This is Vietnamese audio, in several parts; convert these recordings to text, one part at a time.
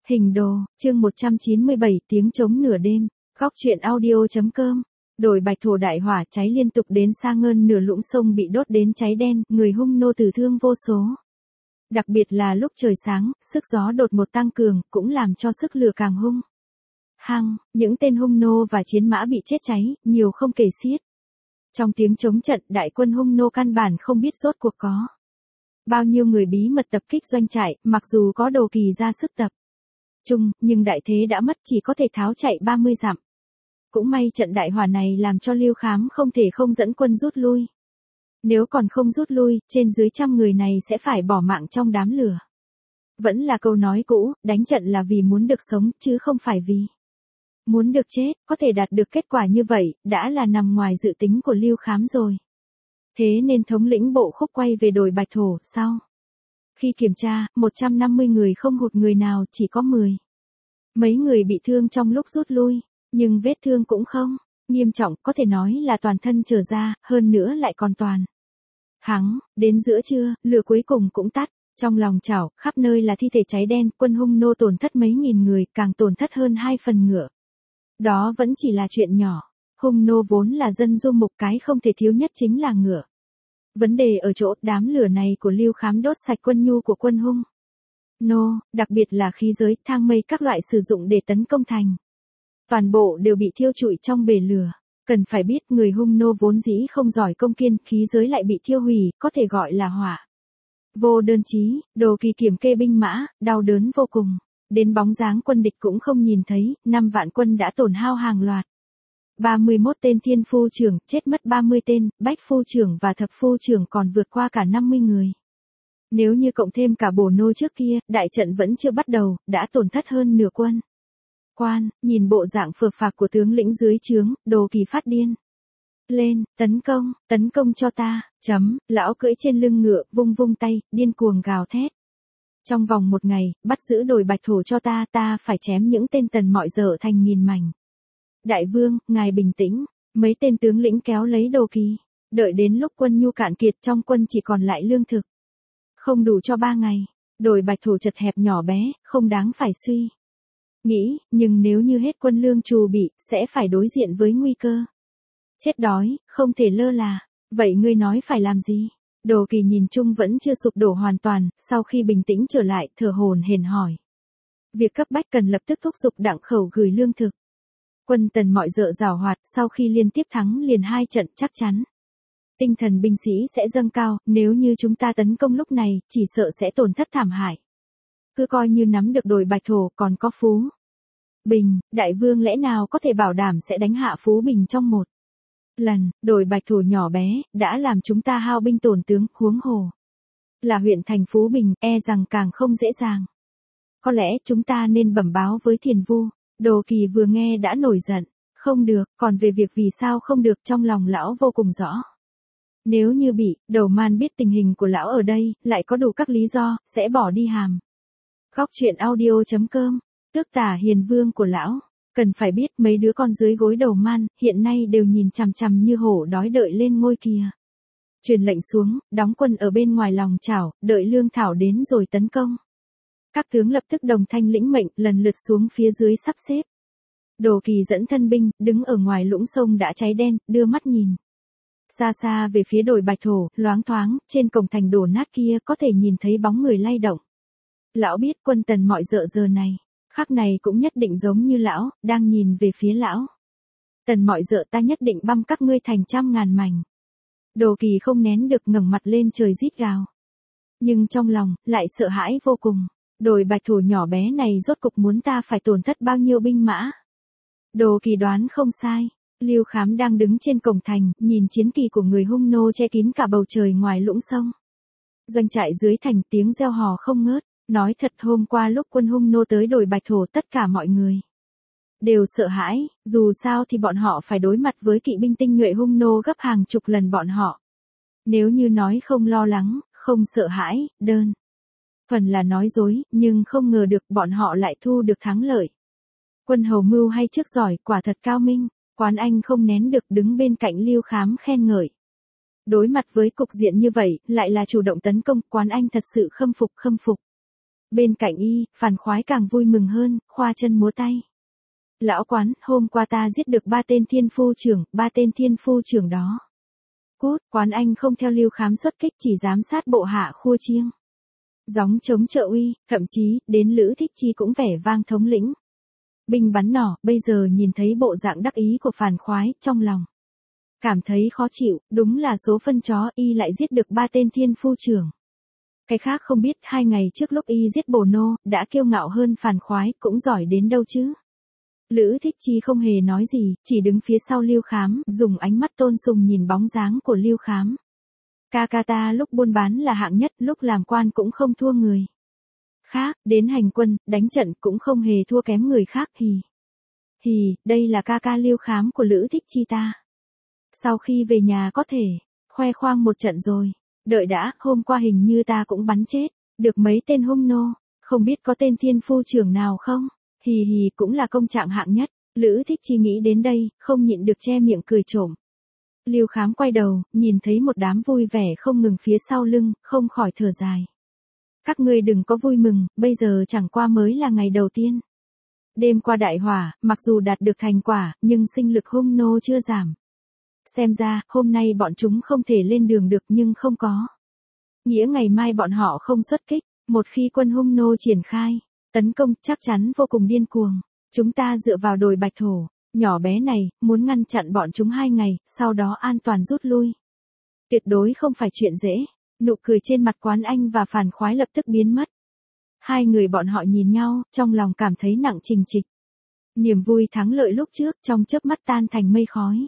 Hình đồ, chương 197 tiếng trống nửa đêm, góc truyện audio.com. Đồi Bạch Thổ đại hỏa cháy liên tục đến xa ngơn nửa lũng sông bị đốt đến cháy đen, người hung nô tử thương vô số. Đặc biệt là lúc trời sáng, sức gió đột một tăng cường, cũng làm cho sức lửa càng hung. Những tên hung nô và chiến mã bị chết cháy, nhiều không kể xiết. Trong tiếng chống trận, đại quân hung nô căn bản không biết rốt cuộc có bao nhiêu người bí mật tập kích doanh trại, mặc dù có Đồ Kỳ ra sức tập trung, nhưng đại thế đã mất, chỉ có thể tháo chạy 30 dặm. Cũng may trận đại hỏa này làm cho Lưu Khám không thể không dẫn quân rút lui. Nếu còn không rút lui, trên dưới trăm người này sẽ phải bỏ mạng trong đám lửa. Vẫn là câu nói cũ, đánh trận là vì muốn được sống, chứ không phải vì muốn được chết. Có thể đạt được kết quả như vậy, đã là nằm ngoài dự tính của Lưu Khám rồi. Thế nên thống lĩnh bộ khúc quay về đồi Bạch Thổ, sau khi kiểm tra, 150 người không hụt người nào, chỉ có 10 mấy người bị thương trong lúc rút lui, nhưng vết thương cũng không nghiêm trọng, có thể nói là toàn thân trở ra, hơn nữa lại còn toàn thắng. Đến giữa trưa, lửa cuối cùng cũng tắt, trong lòng chảo, khắp nơi là thi thể cháy đen, quân hung nô tổn thất mấy nghìn người, càng tổn thất hơn 2 phần ngựa. Đó vẫn chỉ là chuyện nhỏ, hung nô vốn là dân du mục, cái không thể thiếu nhất chính là ngựa. Vấn đề ở chỗ, đám lửa này của Lưu Khám đốt sạch quân nhu của quân hung nô, đặc biệt là khí giới, thang mây các loại sử dụng để tấn công thành. Toàn bộ đều bị thiêu trụi trong bể lửa. Cần phải biết, người hung nô vốn dĩ không giỏi công kiên, khí giới lại bị thiêu hủy, có thể gọi là hỏa vô đơn chí. Đồ Kỳ kiểm kê binh mã, đau đớn vô cùng. Đến bóng dáng quân địch cũng không nhìn thấy, 5 vạn quân đã tổn hao hàng loạt. 31 tên thiên phu trưởng, chết mất 30 tên, bách phu trưởng và thập phu trưởng còn vượt qua cả 50 người. Nếu như cộng thêm cả bổ nô trước kia, đại trận vẫn chưa bắt đầu, đã tổn thất hơn nửa quân. Nhìn bộ dạng phờ phạc của tướng lĩnh dưới trướng, Đồ Kỳ phát điên lên, tấn công cho ta, lão cưỡi trên lưng ngựa, vung vung tay, điên cuồng gào thét. Trong vòng 1 ngày, bắt giữ đồi Bạch Thổ cho ta phải chém những tên tần mọi dở thành nghìn mảnh. Đại vương, ngài bình tĩnh, mấy tên tướng lĩnh kéo lấy Đồ Kỳ. Đợi đến lúc quân nhu cạn kiệt, trong quân chỉ còn lại lương thực không đủ cho 3 ngày. Đồi Bạch Thổ chật hẹp nhỏ bé, không đáng phải suy nghĩ, nhưng nếu như hết quân lương trù bị, sẽ phải đối diện với nguy cơ chết đói, không thể lơ là. Vậy ngươi nói phải làm gì? Đồ Kỳ nhìn chung vẫn chưa sụp đổ hoàn toàn, sau khi bình tĩnh trở lại, thở hổn hển hỏi. Việc cấp bách cần lập tức thúc giục Đặng Khẩu gửi lương thực. Quân Tần mọi dợ giảo hoạt, sau khi liên tiếp thắng liền 2 trận, chắc chắn tinh thần binh sĩ sẽ dâng cao, nếu như chúng ta tấn công lúc này, chỉ sợ sẽ tổn thất thảm hại. Cứ coi như nắm được đồi Bạch Thổ, còn có Phú Bình, đại vương lẽ nào có thể bảo đảm sẽ đánh hạ Phú Bình trong một lần? Đồi Bạch Thổ nhỏ bé, đã làm chúng ta hao binh tổn tướng, huống hồ là huyện thành Phú Bình, e rằng càng không dễ dàng. Có lẽ chúng ta nên bẩm báo với Thiền Vu. Đồ Kỳ vừa nghe đã nổi giận. Không được, còn về việc vì sao không được, trong lòng lão vô cùng rõ. Nếu như bị Đầu Man biết tình hình của lão ở đây, lại có đủ các lý do, sẽ bỏ đi hàm. Góc truyện audio.com, tước tả hiền vương của lão. Cần phải biết, mấy đứa con dưới gối Đầu Man, hiện nay đều nhìn chằm chằm như hổ đói đợi lên ngôi kia. Truyền lệnh xuống, đóng quân ở bên ngoài lòng chảo, đợi lương thảo đến rồi tấn công. Các tướng lập tức đồng thanh lĩnh mệnh, lần lượt xuống phía dưới sắp xếp. Đồ Kỳ dẫn thân binh, đứng ở ngoài lũng sông đã cháy đen, đưa mắt nhìn xa xa về phía đồi Bạch Thổ, loáng thoáng, trên cổng thành đổ nát kia có thể nhìn thấy bóng người lay động. Lão biết quân Tần mọi dợ giờ này, khắc này cũng nhất định giống như lão, đang nhìn về phía lão. Tần mọi dợ, ta nhất định băm các ngươi thành trăm ngàn mảnh. Đồ Kỳ không nén được, ngẩng mặt lên trời rít gào. Nhưng trong lòng, lại sợ hãi vô cùng. Đồi Bạch Thổ nhỏ bé này rốt cục muốn ta phải tổn thất bao nhiêu binh mã? Đồ Kỳ đoán không sai. Lưu Khám đang đứng trên cổng thành, nhìn chiến kỳ của người hung nô che kín cả bầu trời ngoài lũng sông. Doanh trại dưới thành, tiếng reo hò không ngớt. Nói thật, hôm qua lúc quân hung nô tới đồi Bạch Thổ, tất cả mọi người đều sợ hãi, dù sao thì bọn họ phải đối mặt với kỵ binh tinh nhuệ hung nô gấp hàng chục lần bọn họ. Nếu như nói không lo lắng, không sợ hãi, đơn phần là nói dối, nhưng không ngờ được bọn họ lại thu được thắng lợi. Quân hầu mưu hay trước giỏi, quả thật cao minh. Quán Anh không nén được, đứng bên cạnh Lưu Khám khen ngợi. Đối mặt với cục diện như vậy, lại là chủ động tấn công, Quán Anh thật sự khâm phục. Bên cạnh y, Phàn Khoái càng vui mừng hơn, khoa chân múa tay. Lão quán, hôm qua ta giết được 3 tên thiên phu trưởng, 3 tên thiên phu trưởng đó. Cút, quán anh không theo Lưu Khám xuất kích, chỉ giám sát bộ hạ khua chiêng. Gióng chống trợ uy, thậm chí, đến Lữ Thích Chi cũng vẻ vang thống lĩnh. Binh bắn nỏ, bây giờ nhìn thấy bộ dạng đắc ý của Phàn Khoái, trong lòng cảm thấy khó chịu, đúng là số phân chó, y lại giết được 3 tên thiên phu trưởng. Cái khác không biết, 2 ngày trước lúc y giết Bồ Nô, đã kiêu ngạo hơn Phàn Khoái, cũng giỏi đến đâu chứ. Lữ Thích Chi không hề nói gì, chỉ đứng phía sau Lưu Khám, dùng ánh mắt tôn sùng nhìn bóng dáng của Lưu Khám. Ca ca ta lúc buôn bán là hạng nhất, lúc làm quan cũng không thua người khác, đến hành quân, đánh trận cũng không hề thua kém người khác, hì, đây là ca ca Lưu Khám của Lữ Thích Chi ta. Sau khi về nhà có thể khoe khoang một trận rồi. Đợi đã, hôm qua hình như ta cũng bắn chết được mấy tên hung nô, không biết có tên thiên phu trưởng nào không? Hì, cũng là công trạng hạng nhất. Lữ Thích Chi nghĩ đến đây, không nhịn được che miệng cười trộm. Lưu Khám quay đầu, nhìn thấy một đám vui vẻ không ngừng phía sau lưng, không khỏi thở dài. Các ngươi đừng có vui mừng, bây giờ chẳng qua mới là ngày đầu tiên. Đêm qua đại hỏa, mặc dù đạt được thành quả, nhưng sinh lực hung nô chưa giảm. Xem ra, hôm nay bọn chúng không thể lên đường được nhưng không có nghĩa ngày mai bọn họ không xuất kích. Một khi quân hung nô triển khai tấn công, chắc chắn vô cùng điên cuồng. Chúng ta dựa vào đồi Bạch Thổ nhỏ bé này, muốn ngăn chặn bọn chúng 2 ngày, sau đó an toàn rút lui. Tuyệt đối không phải chuyện dễ. Nụ cười trên mặt Quán Anh và Phàn Khoái lập tức biến mất. Hai người bọn họ nhìn nhau, trong lòng cảm thấy nặng trịch trịch. Niềm vui thắng lợi lúc trước trong chớp mắt tan thành mây khói.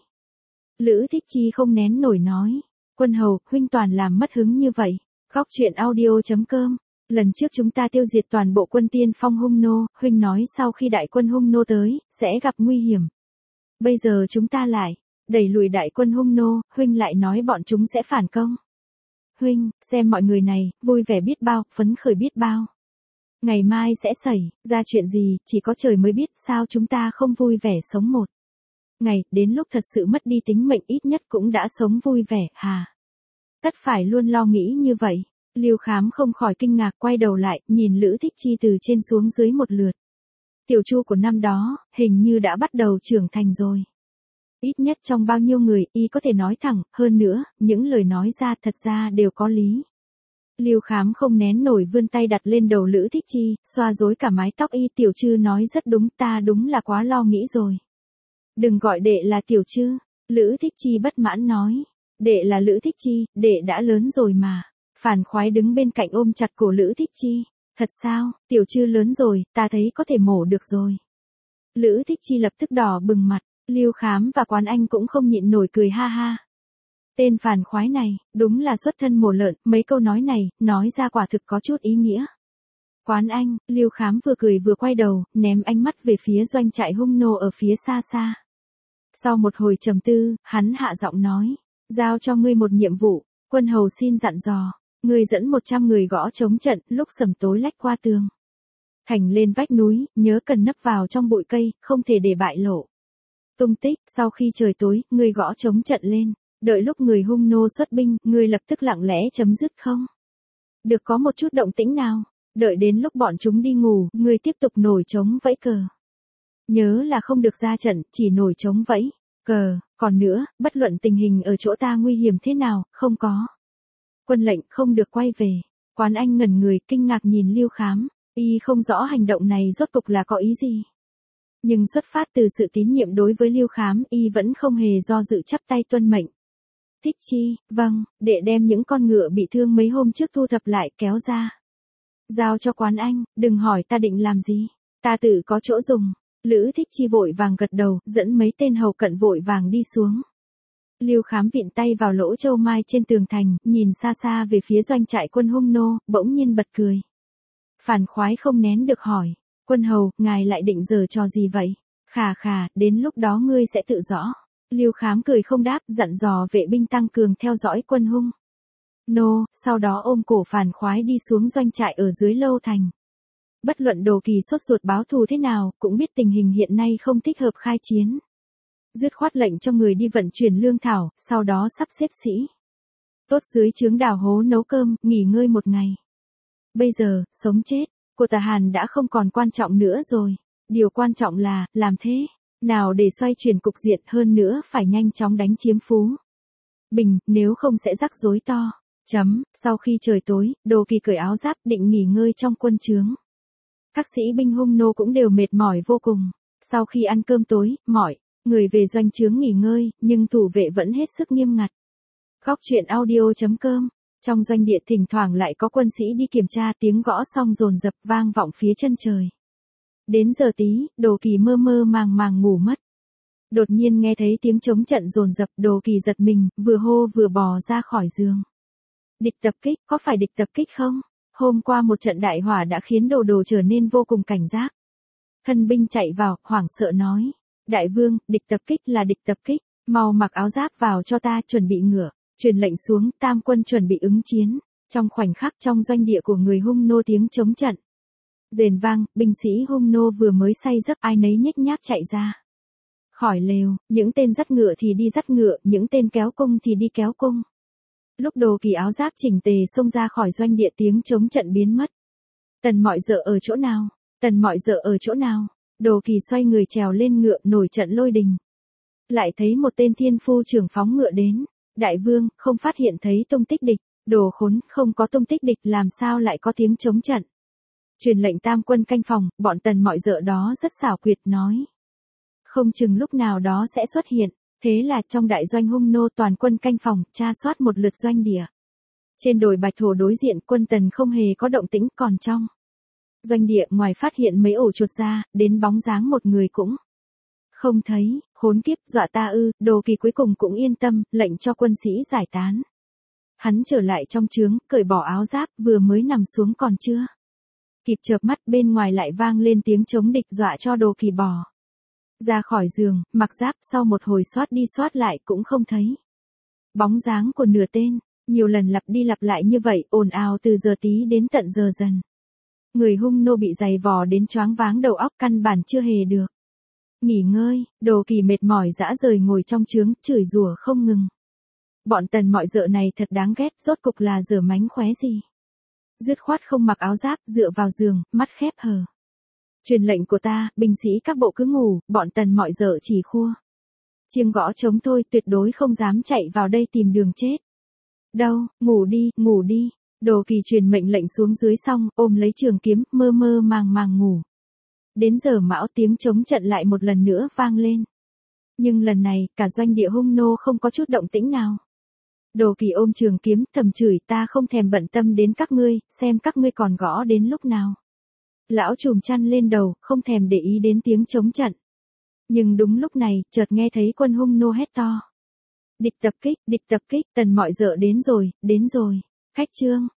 Lữ Thích Chi không nén nổi nói. Quân hầu, huynh toàn làm mất hứng như vậy. Góc truyện audio.com. Lần trước chúng ta tiêu diệt toàn bộ quân tiên phong hung nô, huynh nói sau khi đại quân hung nô tới, sẽ gặp nguy hiểm. Bây giờ chúng ta lại đẩy lùi đại quân hung nô, huynh lại nói bọn chúng sẽ phản công. Huynh, xem mọi người này, vui vẻ biết bao, phấn khởi biết bao. Ngày mai sẽ xảy ra chuyện gì, chỉ có trời mới biết, sao chúng ta không vui vẻ sống một ngày, đến lúc thật sự mất đi tính mệnh ít nhất cũng đã sống vui vẻ, hà. Tất phải luôn lo nghĩ như vậy. Lưu Khám không khỏi kinh ngạc, quay đầu lại, nhìn Lữ Thích Chi từ trên xuống dưới một lượt. Tiểu Chu của năm đó, hình như đã bắt đầu trưởng thành rồi. Ít nhất trong bao nhiêu người, y có thể nói thẳng, hơn nữa, những lời nói ra thật ra đều có lý. Lưu Khám không nén nổi vươn tay đặt lên đầu Lữ Thích Chi, xoa rối cả mái tóc y. Tiểu Trư nói rất đúng, ta đúng là quá lo nghĩ rồi. Đừng gọi đệ là Tiểu Trư. Lữ Thích Chi bất mãn nói. Đệ là Lữ Thích Chi, đệ đã lớn rồi mà. Phàn Khoái đứng bên cạnh ôm chặt cổ Lữ Thích Chi. Thật sao, Tiểu Trư lớn rồi, ta thấy có thể mổ được rồi. Lữ Thích Chi lập tức đỏ bừng mặt. Lưu Khám và Quán Anh cũng không nhịn nổi cười ha ha. Tên Phàn Khoái này, đúng là xuất thân mổ lợn, mấy câu nói này, nói ra quả thực có chút ý nghĩa. Quán Anh, Lưu Khám vừa cười vừa quay đầu, ném ánh mắt về phía doanh trại hung nô ở phía xa xa. Sau một hồi trầm tư, hắn hạ giọng nói, giao cho ngươi một nhiệm vụ, quân hầu xin dặn dò, ngươi dẫn 100 người gõ trống trận, lúc sầm tối lách qua tường thành lên vách núi, nhớ cần nấp vào trong bụi cây, không thể để bại lộ tung tích. Sau khi trời tối, ngươi gõ trống trận lên, đợi lúc người hung nô xuất binh, ngươi lập tức lặng lẽ chấm dứt không được có một chút động tĩnh nào. Đợi đến lúc bọn chúng đi ngủ, ngươi tiếp tục nổi trống vẫy cờ. Nhớ là không được ra trận, chỉ nổi trống vẫy cờ. Còn nữa, bất luận tình hình ở chỗ ta nguy hiểm thế nào, không có quân lệnh, không được quay về. Quán Anh ngẩn người, kinh ngạc nhìn Lưu Khám. Y không rõ hành động này rốt cục là có ý gì. Nhưng xuất phát từ sự tín nhiệm đối với Lưu Khám, y vẫn không hề do dự chắp tay tuân mệnh. Thích Chi, vâng, đệ đem những con ngựa bị thương mấy hôm trước thu thập lại, kéo ra. Giao cho Quán Anh, đừng hỏi ta định làm gì. Ta tự có chỗ dùng. Lữ Thích Chi vội vàng gật đầu, dẫn mấy tên hầu cận vội vàng đi xuống. Lưu Khám vịn tay vào lỗ châu mai trên tường thành, nhìn xa xa về phía doanh trại quân hung nô, bỗng nhiên bật cười. Phàn Khoái không nén được hỏi, quân hầu, ngài lại định giở trò gì vậy? Khà, đến lúc đó ngươi sẽ tự rõ. Lưu Khám cười không đáp, dặn dò vệ binh tăng cường theo dõi quân hung nô, sau đó ôm cổ Phàn Khoái đi xuống doanh trại ở dưới lâu thành. Bất luận Đồ Kỳ sốt ruột báo thù thế nào, cũng biết tình hình hiện nay không thích hợp khai chiến. Dứt khoát lệnh cho người đi vận chuyển lương thảo, sau đó sắp xếp sĩ tốt dưới trướng đào hố nấu cơm, nghỉ ngơi một ngày. Bây giờ, sống chết, của Tà Hàn đã không còn quan trọng nữa rồi. Điều quan trọng là, làm thế nào để xoay chuyển cục diện, hơn nữa phải nhanh chóng đánh chiếm Phú Bình, nếu không sẽ rắc rối to. Sau khi trời tối, Đồ Kỳ cởi áo giáp định nghỉ ngơi trong quân trướng. Các sĩ binh Hung nô cũng đều mệt mỏi vô cùng. Sau khi ăn cơm tối, mọi người về doanh trướng nghỉ ngơi, nhưng thủ vệ vẫn hết sức nghiêm ngặt. Góc truyện audio.com. Trong doanh địa thỉnh thoảng lại có quân sĩ đi kiểm tra, tiếng gõ song dồn dập vang vọng phía chân trời. Đến giờ tí, Đồ Kỳ mơ mơ màng màng ngủ mất. Đột nhiên nghe thấy tiếng trống trận dồn dập, Đồ Kỳ giật mình, vừa hô vừa bò ra khỏi giường. Địch tập kích, có phải địch tập kích không? Hôm qua một trận đại hỏa đã khiến Đồ trở nên vô cùng cảnh giác. Thân binh chạy vào, hoảng sợ nói. Đại vương, địch tập kích là địch tập kích, mau mặc áo giáp vào cho ta, chuẩn bị ngựa. Truyền lệnh xuống, tam quân chuẩn bị ứng chiến. Trong khoảnh khắc trong doanh địa của người Hung nô tiếng chống trận rền vang, binh sĩ Hung nô vừa mới say giấc ai nấy nhếch nhác chạy ra khỏi lều, những tên dắt ngựa thì đi dắt ngựa, những tên kéo cung thì đi kéo cung. Lúc Đồ Kỳ áo giáp chỉnh tề xông ra khỏi doanh địa, tiếng chống trận biến mất. Tần Mọi Dợ ở chỗ nào? Tần Mọi Dợ ở chỗ nào? Đồ Kỳ xoay người trèo lên ngựa, nổi trận lôi đình. Lại thấy một tên thiên phu trưởng phóng ngựa đến. Đại vương, không phát hiện thấy tung tích địch. Đồ khốn, không có tung tích địch làm sao lại có tiếng chống trận. Truyền lệnh tam quân canh phòng, bọn Tần Mọi Dợ đó rất xảo quyệt nói. Không chừng lúc nào đó sẽ xuất hiện. Thế là trong đại doanh Hung nô toàn quân canh phòng, tra soát một lượt doanh địa. Trên đồi Bạch Thổ đối diện, quân Tần không hề có động tĩnh, còn trong doanh địa ngoài phát hiện mấy ổ chuột ra, đến bóng dáng một người cũng không thấy. Khốn kiếp, dọa ta ư? Đồ Kỳ cuối cùng cũng yên tâm, lệnh cho quân sĩ giải tán. Hắn trở lại trong trướng, cởi bỏ áo giáp, vừa mới nằm xuống còn chưa kịp chợp mắt, bên ngoài lại vang lên tiếng chống địch, dọa cho Đồ Kỳ bò ra khỏi giường, mặc giáp, sau một hồi soát đi soát lại cũng không thấy bóng dáng của nửa tên. Nhiều lần lặp đi lặp lại như vậy, ồn ào từ giờ tí đến tận giờ dần. Người Hung nô bị giày vò đến choáng váng đầu óc, căn bản chưa hề được nghỉ ngơi. Đồ Kỳ mệt mỏi rã rời ngồi trong trướng, chửi rủa không ngừng. Bọn Tần Mọi Dợ này thật đáng ghét, rốt cục là giở mánh khóe gì. Dứt khoát không mặc áo giáp, dựa vào giường, mắt khép hờ. Truyền lệnh của ta, binh sĩ các bộ cứ ngủ, bọn Tần Mọi Dợ chỉ khua chiêng gõ trống thôi, tuyệt đối không dám chạy vào đây tìm đường chết. Đâu, ngủ đi, ngủ đi. Đồ Kỳ truyền mệnh lệnh xuống dưới xong, ôm lấy trường kiếm, mơ mơ màng màng ngủ. Đến giờ mão, tiếng chống trận lại một lần nữa vang lên. Nhưng lần này, cả doanh địa Hung nô không có chút động tĩnh nào. Đồ Kỳ ôm trường kiếm, thầm chửi, ta không thèm bận tâm đến các ngươi, xem các ngươi còn gõ đến lúc nào. Lão trùm chăn lên đầu, không thèm để ý đến tiếng chống trận. Nhưng đúng lúc này, chợt nghe thấy quân Hung nô hét to. Địch tập kích, Tần Mọi Dợ đến rồi, đến rồi. Khách trương,